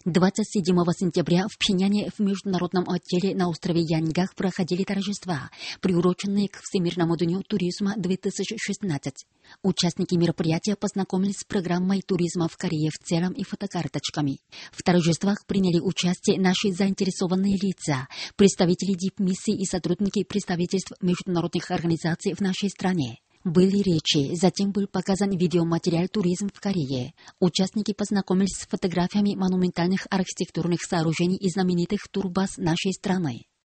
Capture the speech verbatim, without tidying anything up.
двадцать седьмого сентября в Пхеняне в международном отделе на острове Янгах проходили торжества, приуроченные к Всемирному дню туризма две тысячи шестнадцать. Участники мероприятия познакомились с программой туризма в Корее в целом и фотокарточками. В торжествах приняли участие наши заинтересованные лица, представители дипмиссий и сотрудники представительств международных организаций в нашей стране. Были речи, затем был показан видеоматериал «Туризм в Корее». Участники познакомились с фотографиями монументальных архитектурных сооружений и знаменитых турбаз нашей страны.